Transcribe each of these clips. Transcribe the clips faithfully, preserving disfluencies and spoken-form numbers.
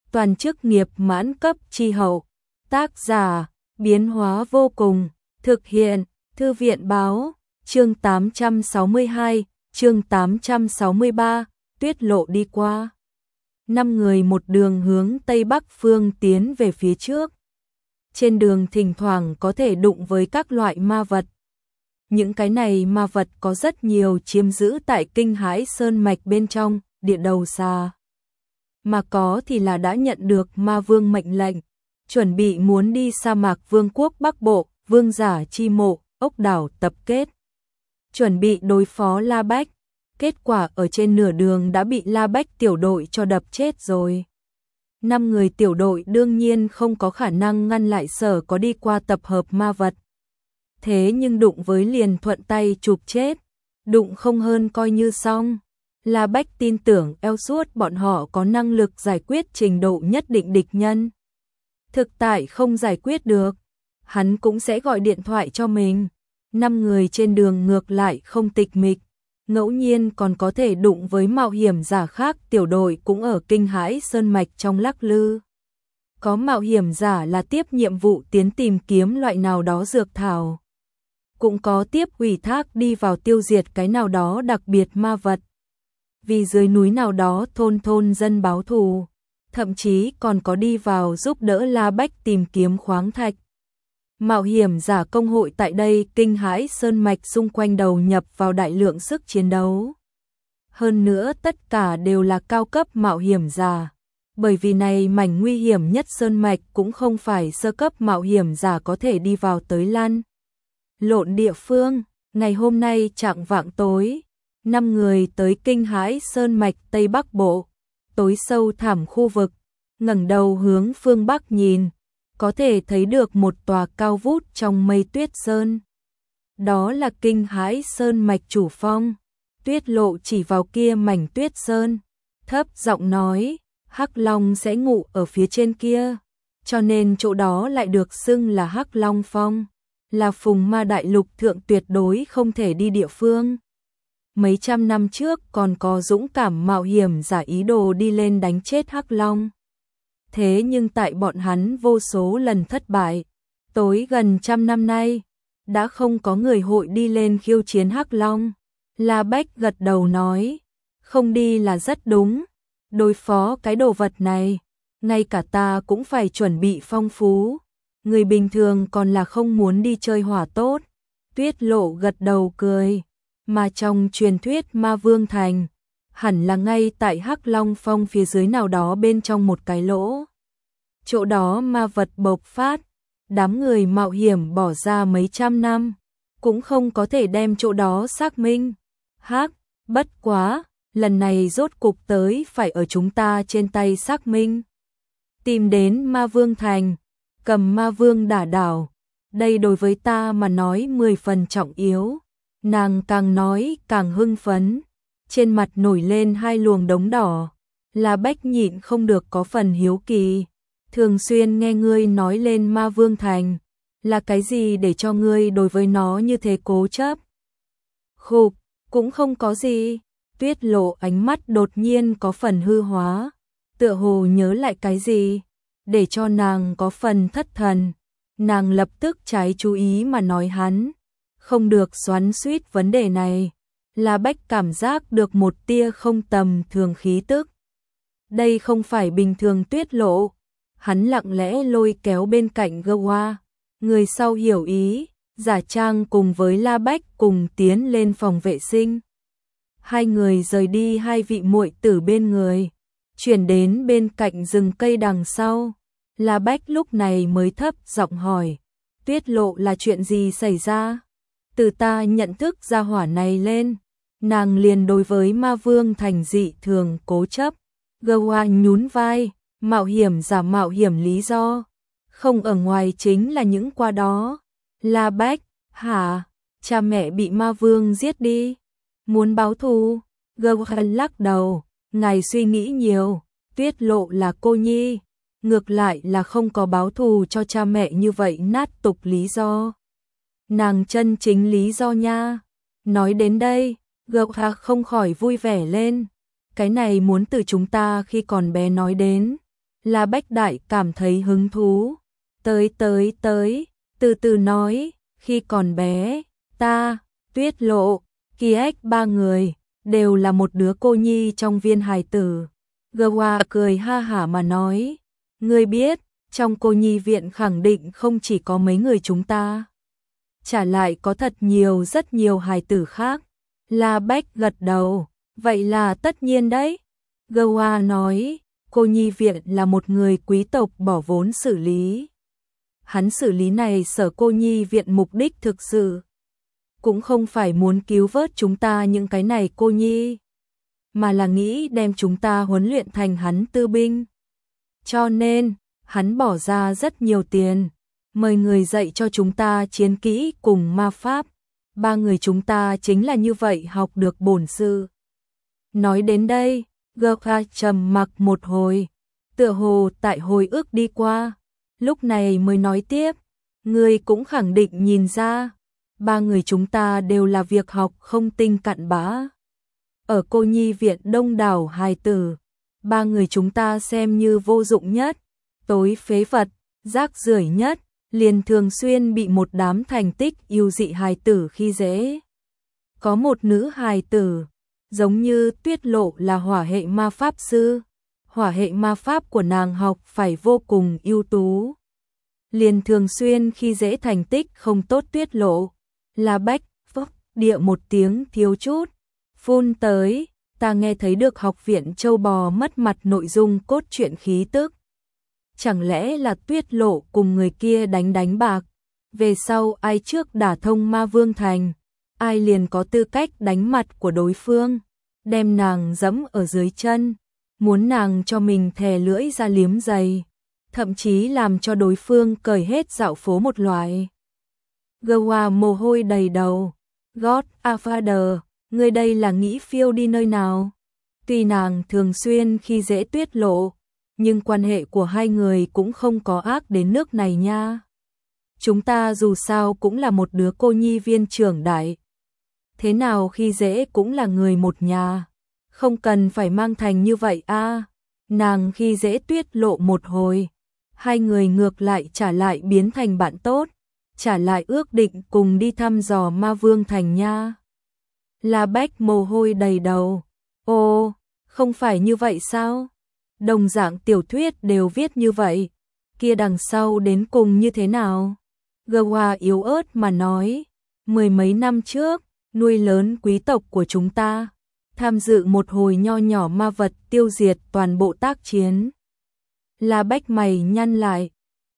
toàn chức nghiệp mãn cấp chi hậu. Tác giả, biến hóa vô cùng, thực hiện, Thư viện báo, chương tám trăm sáu mươi hai, chương tám trăm sáu mươi ba, tuyết lộ đi qua. Năm người một đường hướng Tây Bắc phương tiến về phía trước. Trên đường thỉnh thoảng có thể đụng với các loại ma vật. Những cái này ma vật có rất nhiều chiếm giữ tại Kinh Hãi Sơn Mạch bên trong, địa đầu xa. Mà có thì là đã nhận được ma vương mệnh lệnh, chuẩn bị muốn đi sa mạc vương quốc Bắc Bộ, vương giả chi mộ, ốc đảo tập kết. Chuẩn bị đối phó La Bách, kết quả ở trên nửa đường đã bị La Bách tiểu đội cho đập chết rồi. Năm người tiểu đội đương nhiên không có khả năng ngăn lại Sở có đi qua tập hợp ma vật. Thế nhưng đụng với liền thuận tay chụp chết, đụng không hơn coi như xong. La Bách tin tưởng eo suốt bọn họ có năng lực giải quyết trình độ nhất định địch nhân. Thực tại không giải quyết được, hắn cũng sẽ gọi điện thoại cho mình. Năm người trên đường ngược lại không tịch mịch, ngẫu nhiên còn có thể đụng với mạo hiểm giả khác, tiểu đội cũng ở Kinh Hãi Sơn Mạch trong lắc lư. Có mạo hiểm giả là tiếp nhiệm vụ tiến tìm kiếm loại nào đó dược thảo. Cũng có tiếp ủy thác đi vào tiêu diệt cái nào đó đặc biệt ma vật. Vì dưới núi nào đó thôn thôn dân báo thù, thậm chí còn có đi vào giúp đỡ La Bách tìm kiếm khoáng thạch. Mạo hiểm giả công hội tại đây Kinh Hãi Sơn Mạch xung quanh đầu nhập vào đại lượng sức chiến đấu. Hơn nữa tất cả đều là cao cấp mạo hiểm giả, bởi vì này mảnh nguy hiểm nhất Sơn Mạch cũng không phải sơ cấp mạo hiểm giả có thể đi vào tới lăn lộn địa phương. Ngày hôm nay chạng vạng tối, năm người tới Kinh Hãi Sơn Mạch Tây Bắc Bộ, tối sâu thẳm khu vực, ngẩng đầu hướng phương Bắc nhìn, có thể thấy được một tòa cao vút trong mây tuyết sơn. Đó là Kinh Hãi Sơn Mạch chủ phong. Tuyết Lộ chỉ vào kia mảnh tuyết sơn, thấp giọng nói, Hắc Long sẽ ngủ ở phía trên kia, cho nên chỗ đó lại được xưng là Hắc Long Phong, là phùng ma đại lục thượng tuyệt đối không thể đi địa phương. Mấy trăm năm trước còn có dũng cảm mạo hiểm giả ý đồ đi lên đánh chết Hắc Long. Thế nhưng tại bọn hắn vô số lần thất bại, tối gần trăm năm nay, đã không có người hội đi lên khiêu chiến Hắc Long. La Bách gật đầu nói, không đi là rất đúng, đối phó cái đồ vật này, ngay cả ta cũng phải chuẩn bị phong phú, người bình thường còn là không muốn đi chơi hỏa tốt. Tuyết Lộ gật đầu cười, mà trong truyền thuyết Ma Vương Thành, hẳn là ngay tại Hắc Long Phong phía dưới nào đó bên trong một cái lỗ. Chỗ đó ma vật bộc phát, đám người mạo hiểm bỏ ra mấy trăm năm, cũng không có thể đem chỗ đó xác minh. Hắc, bất quá, lần này rốt cục tới phải ở chúng ta trên tay xác minh. Tìm đến Ma Vương Thành, cầm Ma Vương đả đảo, đây đối với ta mà nói mười phần trọng yếu. Nàng càng nói càng hưng phấn, trên mặt nổi lên hai luồng đống đỏ. La Bách nhịn không được có phần hiếu kỳ, thường xuyên nghe ngươi nói lên Ma Vương Thành, là cái gì để cho ngươi đối với nó như thế cố chấp? Khục, cũng không có gì. Tuyết Lộ ánh mắt đột nhiên có phần hư hóa, tựa hồ nhớ lại cái gì, để cho nàng có phần thất thần. Nàng lập tức trái chú ý mà nói hắn, không được xoắn xuýt vấn đề này. La Bách cảm giác được một tia không tầm thường khí tức. Đây không phải bình thường Tuyết Lộ. Hắn lặng lẽ lôi kéo bên cạnh Gơ Hoa, người sau hiểu ý, giả trang cùng với La Bách cùng tiến lên phòng vệ sinh. Hai người rời đi hai vị muội tử bên người, chuyển đến bên cạnh rừng cây đằng sau. La Bách lúc này mới thấp giọng hỏi, Tuyết Lộ là chuyện gì xảy ra? Từ ta nhận thức ra hỏa này lên, nàng liền đối với Ma Vương Thành dị thường cố chấp. Gơ Hoa nhún vai, mạo hiểm giả mạo hiểm lý do, không ở ngoài chính là những qua đó. La Bách, hả? Cha mẹ bị Ma Vương giết đi, muốn báo thù? Gơ Hoa lắc đầu, ngài suy nghĩ nhiều, Tuyết Lộ là cô nhi, ngược lại là không có báo thù cho cha mẹ như vậy nát tục lý do. Nàng chân chính lý do nha. Nói đến đây, Gơ Hoa không khỏi vui vẻ lên, cái này muốn từ chúng ta khi còn bé nói đến. La Bách Đại cảm thấy hứng thú. Tới tới tới, từ từ nói, khi còn bé, ta, Tuyết Lộ, Kỳ Ếch ba người, đều là một đứa cô nhi trong viên hài tử. Gwa cười ha hả mà nói, ngươi biết, trong cô nhi viện khẳng định không chỉ có mấy người chúng ta. Trả lại có thật nhiều rất nhiều hài tử khác. La Bách gật đầu, vậy là tất nhiên đấy. Gwa nói, cô nhi viện là một người quý tộc bỏ vốn xử lý. Hắn xử lý này sở cô nhi viện mục đích thực sự cũng không phải muốn cứu vớt chúng ta những cái này cô nhi, mà là nghĩ đem chúng ta huấn luyện thành hắn tư binh. Cho nên, hắn bỏ ra rất nhiều tiền, mời người dạy cho chúng ta chiến kỹ cùng ma pháp. Ba người chúng ta chính là như vậy học được bổn sự. Nói đến đây, Gwa trầm mặc một hồi, tựa hồ tại hồi ức đi qua, lúc này mới nói tiếp, ngươi cũng khẳng định nhìn ra, ba người chúng ta đều là việc học không tinh cặn bã. Ở cô nhi viện đông đảo hài tử, ba người chúng ta xem như vô dụng nhất, tối phế vật, rác rưởi nhất, liền thường xuyên bị một đám thành tích yêu dị hài tử khi dễ. Có một nữ hài tử, giống như Tuyết Lộ là hỏa hệ ma pháp sư, hỏa hệ ma pháp của nàng học phải vô cùng ưu tú. Liền thường xuyên khi dễ thành tích không tốt Tuyết Lộ. La Bách phốc địa một tiếng thiếu chút phun tới, ta nghe thấy được học viện châu bò mất mặt nội dung cốt truyện khí tức. Chẳng lẽ là Tuyết Lộ cùng người kia đánh đánh bạc, về sau ai trước đả thông Ma Vương Thành, ai liền có tư cách đánh mặt của đối phương, đem nàng dẫm ở dưới chân, muốn nàng cho mình thè lưỡi ra liếm giày, thậm chí làm cho đối phương cởi hết dạo phố một loại. Gwa mồ hôi đầy đầu, God a Father, ngươi đây là nghĩ phiêu đi nơi nào? Tuy nàng thường xuyên khi dễ Tuyết Lộ, nhưng quan hệ của hai người cũng không có ác đến nước này nha. Chúng ta dù sao cũng là một đứa cô nhi viên trưởng đại. Thế nào khi dễ cũng là người một nhà, không cần phải mang thành như vậy a. Nàng khi dễ Tuyết Lộ một hồi, hai người ngược lại trả lại biến thành bạn tốt, trả lại ước định cùng đi thăm dò Ma Vương Thành nha. La Bách mồ hôi đầy đầu, ô, không phải như vậy sao? Đồng dạng tiểu thuyết đều viết như vậy, kia đằng sau đến cùng như thế nào? Gwa yếu ớt mà nói, mười mấy năm trước, nuôi lớn quý tộc của chúng ta, tham dự một hồi nho nhỏ ma vật tiêu diệt toàn bộ tác chiến. La Bách mày nhăn lại,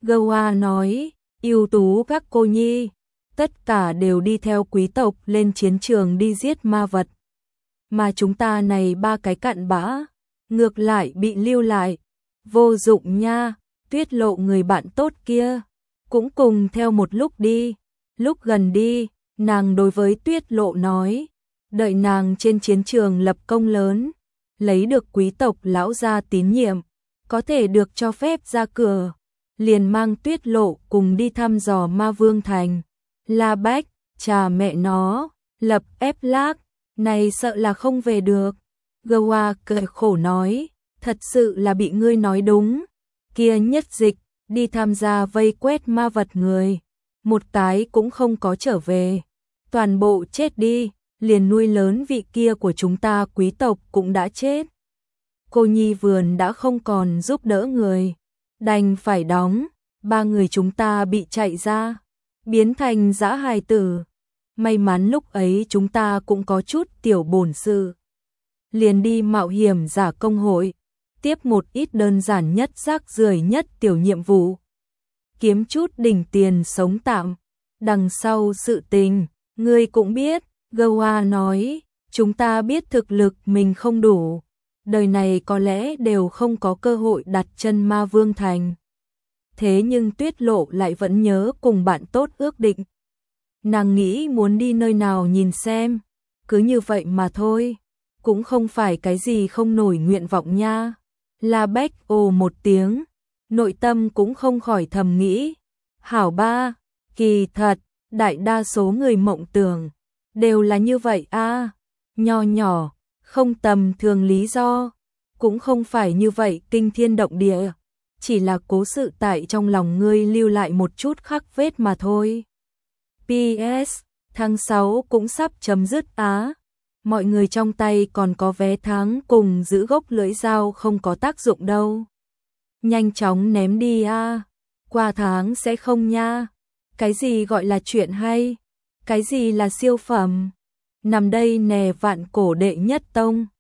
Gwa nói, ưu tú các cô nhi, tất cả đều đi theo quý tộc lên chiến trường đi giết ma vật. Mà chúng ta này ba cái cặn bã, ngược lại bị lưu lại, vô dụng nha. Tuyết Lộ người bạn tốt kia, cũng cùng theo một lúc đi. Lúc gần đi, nàng đối với Tuyết Lộ nói, đợi nàng trên chiến trường lập công lớn, lấy được quý tộc lão gia tín nhiệm, có thể được cho phép ra cửa, liền mang Tuyết Lộ cùng đi thăm dò Ma Vương Thành. La Bách, chà mẹ nó, lập ép lác, này sợ là không về được. Gwa cười khổ nói, thật sự là bị ngươi nói đúng. Kia nhất dịch, đi tham gia vây quét ma vật người, một cái cũng không có trở về, toàn bộ chết đi, liền nuôi lớn vị kia của chúng ta quý tộc cũng đã chết. Cô nhi vườn đã không còn giúp đỡ người, đành phải đóng, ba người chúng ta bị chạy ra, biến thành dã hài tử. May mắn lúc ấy chúng ta cũng có chút tiểu bổn sự, liền đi mạo hiểm giả công hội, tiếp một ít đơn giản nhất rác rưởi nhất tiểu nhiệm vụ, kiếm chút đỉnh tiền sống tạm. Đằng sau sự tình, ngươi cũng biết, Gwa nói, chúng ta biết thực lực mình không đủ, đời này có lẽ đều không có cơ hội đặt chân Ma Vương Thành. Thế nhưng Tuyết Lộ lại vẫn nhớ cùng bạn tốt ước định. Nàng nghĩ muốn đi nơi nào nhìn xem, cứ như vậy mà thôi, cũng không phải cái gì không nổi nguyện vọng nha. La Bách ồ một tiếng, nội tâm cũng không khỏi thầm nghĩ, hảo ba, kỳ thật, đại đa số người mộng tưởng đều là như vậy a, nho nhỏ, không tầm thường lý do, cũng không phải như vậy kinh thiên động địa, chỉ là cố sự tại trong lòng ngươi lưu lại một chút khắc vết mà thôi. pê ét, tháng sáu cũng sắp chấm dứt á. Mọi người trong tay còn có vé tháng cùng giữ gốc lưỡi dao không có tác dụng đâu. Nhanh chóng ném đi a. Qua tháng sẽ không nha. Cái gì gọi là chuyện hay? Cái gì là siêu phẩm? Nằm đây nè vạn cổ đệ nhất tông.